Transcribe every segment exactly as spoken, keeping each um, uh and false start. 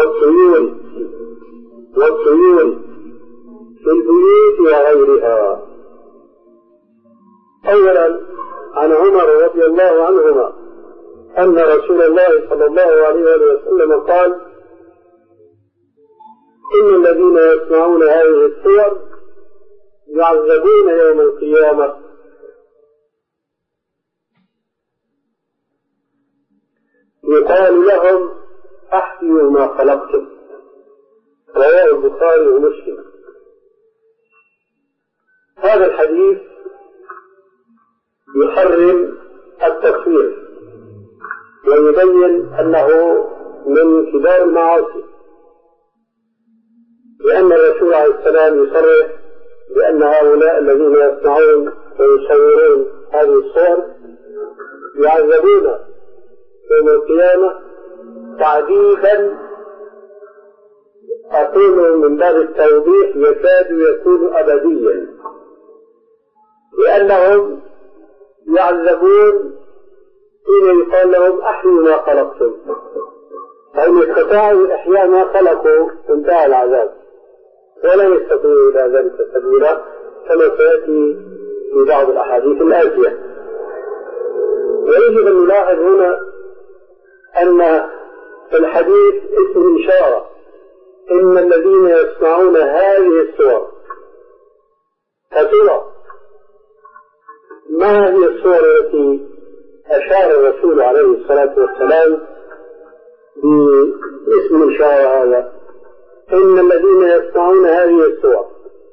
والطيور والطيور في البيوت وغيرها. أولا عن عمر رضي الله عنهما أن رسول الله صلى الله عليه وسلم قال: إن الذين يسمعون هذه الصور يعذبون يوم القيامة يقال لهم: أحيوا ما خلقتم. رواه البخاري ومسلم. هذا الحديث يحرم التصوير ويبين أنه من كبار المعاصي، لأن الرسول عليه السلام يصرح بأن هؤلاء الذين يصنعون ويصورون هذه الصور يعذبون يوم القيامة تعذيبا أقول من باب التوضيح يكاد يكون أبديا، لأنهم يعذبون حين يقال لهم: أحيوا ما خلقتم. فإن استطاعوا إحياء ما خلقوا انتهى العذاب، ولا يستطيعوا إلى ذلك سبيلا كما سيأتي في بعض الأحاديث الآتية. ويجب أن نلاحظ هنا أن في الحديث اسم إشارة: إن الذين يسمعون هذه الصور. فترى ما هي الصور التي أشار الرسول عليه الصلاة والسلام باسم الإشارة هذا؟ إن الذين يسمعون هذه الصور.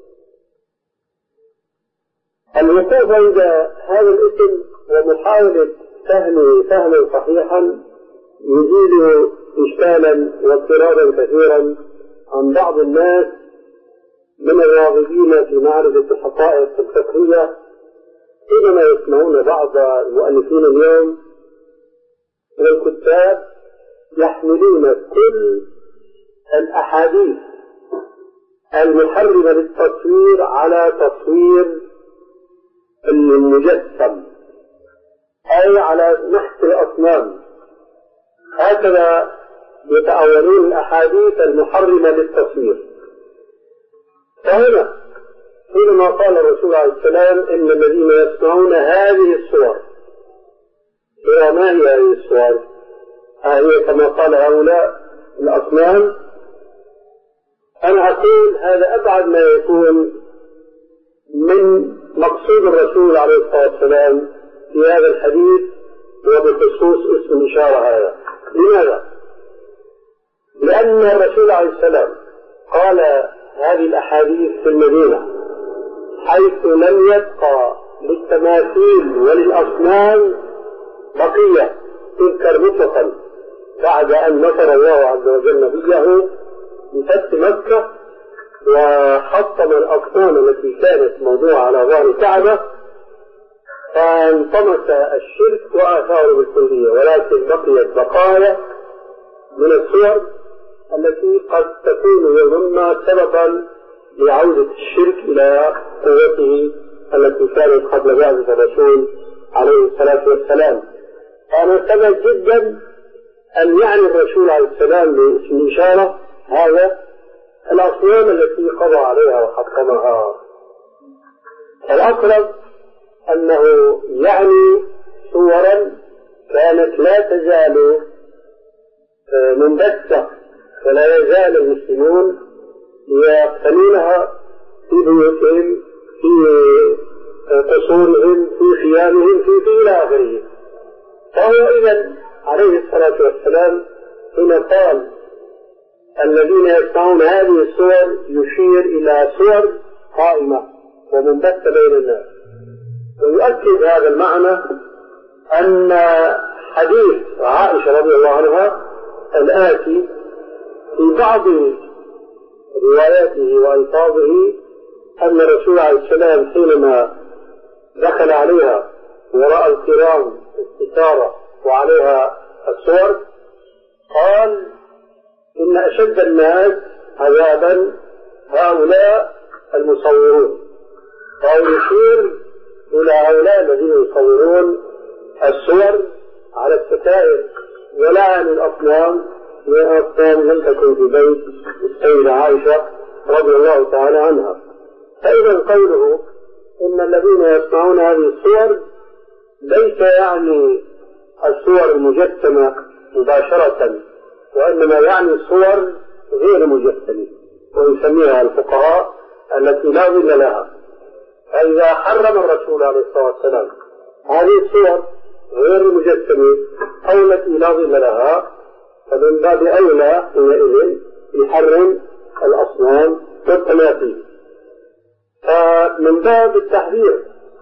الوقوف عند هذا الاسم ومحاولة فهمه فهما صحيحا يزيد إشكالا واضطرابا كثيرا عن بعض الناس من الراغبين في معرفة الحقائق الفقهية، حينما يسمعون بعض المؤلفين اليوم والكتاب يحملون كل الأحاديث المحرمة للتصوير على تصوير المجسم أي على نحت الأصنام. هكذا يتأولون الأحاديث المحرمة للتصوير. فهنا حينما قال الرسول عليه السلام: إن الذين يسمعون هذه الصور، ما هي هذه الصور؟ هي كما قال هؤلاء الأصنام. أنا أقول هذا أبعد ما يكون من مقصود الرسول عليه الصلاة والسلام في هذا الحديث وبخصوص اسم الإشارة هذا. لماذا؟ لأن الرسول عليه السلام قال هذه الأحاديث في المدينة حيث لم يبقى للتماثيل وللأصنام بقية تذكر مطلقا بعد أن نصر الله عز وجل نبيه بفتح مكة وحطم الأصنام التي كانت موضوعة على ظهر الكعبة، فانطمس الشرك وآثاره بالكلية، ولكن بقيت بقايا من الصور التي قد تكون يوما سببا لعودة الشرك إلى قوته التي كانت قبل بعثة الرسول عليه الصلاة والسلام. فأنا سبب جدا أن يعني الرسول عليه السلام باسم الإشارة هذا الأصنام التي قضى عليها وحطمها. الأقرب أنه يعني صورا كانت لا تزال منبثة ولا يزال المسلمون يقتنونها في بيوتهم، في قصورهم، في خيامهم، في في إلى آخره. فهو إذن عليه الصلاة والسلام حين قال الذين يسمعون هذه الصور يشير إلى صور قائمة ومنبثة بين الناس. ويؤكد هذا المعنى أن حديث عائشة رضي الله عنها الآتي في بعض رواياته وألفاظه أن الرسول عليه السلام حينما دخل عليها ورأى الكرام الستارة وعليها الصور قال: إن أشد الناس عذابا هؤلاء المصورون. فهو يشير إلى هؤلاء الذين يصورون الصور على الستائر ولا عن الأصنام لأصنام لم تكن في بيت السيدة عائشة رضي الله تعالى عنها. فإذا قوله إن الذين يصنعون هذه الصور ليس يعني الصور المجسمة مباشرة، وإنما يعني الصور غير مجسمة، ويسميها الفقهاء التي لا ظل لها. فإذا حرم الرسول عليه الصلاة والسلام هذه الصور غير المجسمة أو التي لا ظل لها، فمن باب أولى حينئذ يحرم الأصنام والتماثيل. فمن باب التحذير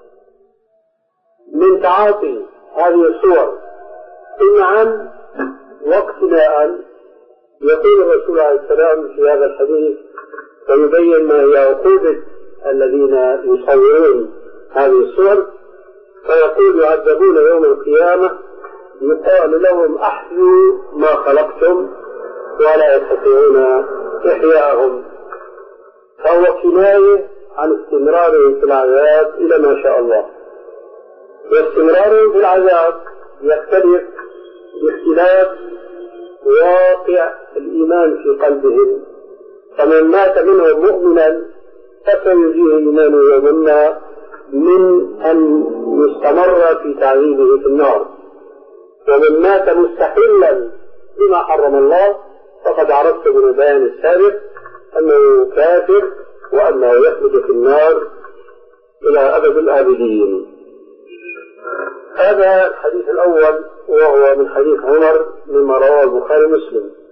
من تعاطي هذه الصور إن واقتناء، يقول الرسول عليه السلام في هذا الحديث ويبين ما هي عقوبة الذين يصورون هذه الصور، فيقول يعذبون يوم القيامة يقال لهم أحيوا ما خلقتم ولا يستطيعون إحياءهم. فهو كناية عن استمرارهم في العذاب إلى ما شاء الله، واستمرارهم في العذاب يختلف باختلاف واقع الإيمان في قلبهم. فمن مات منهم مؤمنا فسيجيه إيمانه يوما من أن يستمر في تعذيبه في النار، ومن مات مستحلا بما حرم الله فقد عرفت من البيان السابق أنه كافر وأنه يخلد في النار إلى أبد الآبدين. هذا الحديث الأول وهو من حديث عمر مما رواه البخاري ومسلم.